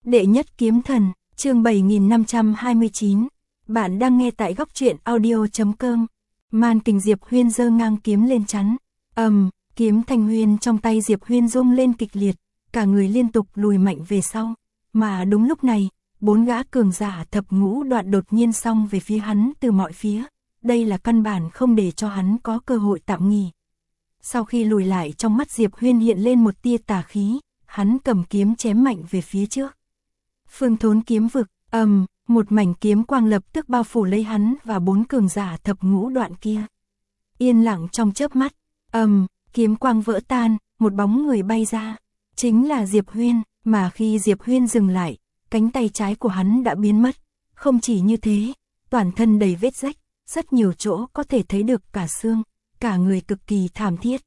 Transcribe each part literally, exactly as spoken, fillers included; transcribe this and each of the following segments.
Đệ nhất kiếm thần, chương bảy nghìn năm trăm hai mươi chín. Bạn đang nghe tại góc truyện audio chấm com. Màn kình Diệp Huyên giơ ngang kiếm lên chắn. Ầm, um, kiếm thanh huyên trong tay Diệp Huyên rung lên kịch liệt, cả người liên tục lùi mạnh về sau. Mà đúng lúc này, bốn gã cường giả thập ngũ đoạn đột nhiên xông về phía hắn từ mọi phía. Đây là căn bản không để cho hắn có cơ hội tạm nghỉ. Sau khi lùi lại, trong mắt Diệp Huyên hiện lên một tia tà khí, hắn cầm kiếm chém mạnh về phía trước. Phương Thốn kiếm vực, ầm, um, một mảnh kiếm quang lập tức bao phủ lấy hắn và bốn cường giả thập ngũ đoạn kia. Yên lặng trong chớp mắt, ầm, um, kiếm quang vỡ tan, một bóng người bay ra, chính là Diệp Huyên, mà khi Diệp Huyên dừng lại, cánh tay trái của hắn đã biến mất, không chỉ như thế, toàn thân đầy vết rách, rất nhiều chỗ có thể thấy được cả xương, cả người cực kỳ thảm thiết.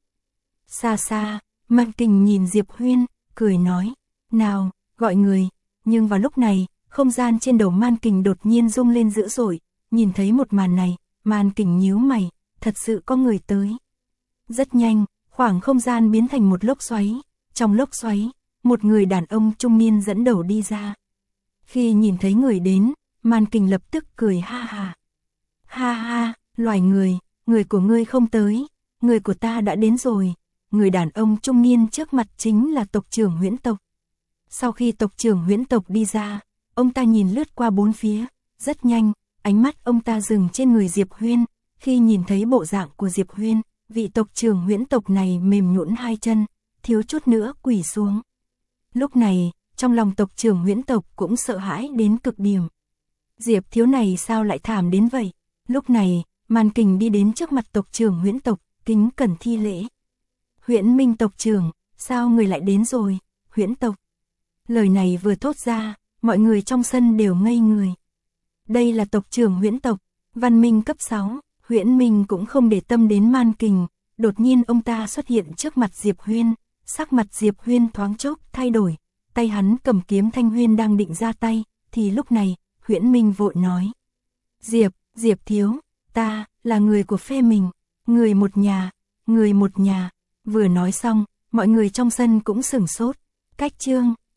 Xa xa, Mạn Kình nhìn Diệp Huyên, cười nói, nào, gọi người. Nhưng vào lúc này, không gian trên đầu Mạn Kình đột nhiên rung lên dữ dội, nhìn thấy một màn này, Mạn Kình nhíu mày, thật sự có người tới. Rất nhanh, khoảng không gian biến thành một lốc xoáy, trong lốc xoáy, một người đàn ông trung niên dẫn đầu đi ra. Khi nhìn thấy người đến, Mạn Kình lập tức cười ha ha. Ha ha, loài người, người của ngươi không tới, người của ta đã đến rồi. Người đàn ông trung niên trước mặt chính là tộc trưởng Huyễn tộc. Sau khi tộc trưởng Huyễn tộc đi ra, ông ta nhìn lướt qua bốn phía, rất nhanh, ánh mắt ông ta dừng trên người Diệp Huyên. Khi nhìn thấy bộ dạng của Diệp Huyên, vị tộc trưởng Huyễn tộc này mềm nhũn hai chân, thiếu chút nữa quỳ xuống. Lúc này, trong lòng tộc trưởng Huyễn tộc cũng sợ hãi đến cực điểm. Diệp thiếu này sao lại thảm đến vậy? Lúc này, Mạn Kình đi đến trước mặt tộc trưởng Huyễn tộc, kính cẩn thi lễ. Huyễn Minh tộc trưởng, sao người lại đến rồi? Huyễn tộc. Lời này vừa thốt ra, mọi người trong sân đều ngây người. Đây là tộc trưởng Huyễn tộc, văn minh cấp sáu, Huyễn Minh cũng không để tâm đến Mạn Kình, đột nhiên ông ta xuất hiện trước mặt Diệp Huyên, sắc mặt Diệp Huyên thoáng chốc thay đổi, tay hắn cầm kiếm thanh huyên đang định ra tay, thì lúc này, Huyễn Minh vội nói: "Diệp, Diệp thiếu, ta là người của phe mình, người một nhà, người một nhà." Vừa nói xong, mọi người trong sân cũng sửng sốt. Cách chương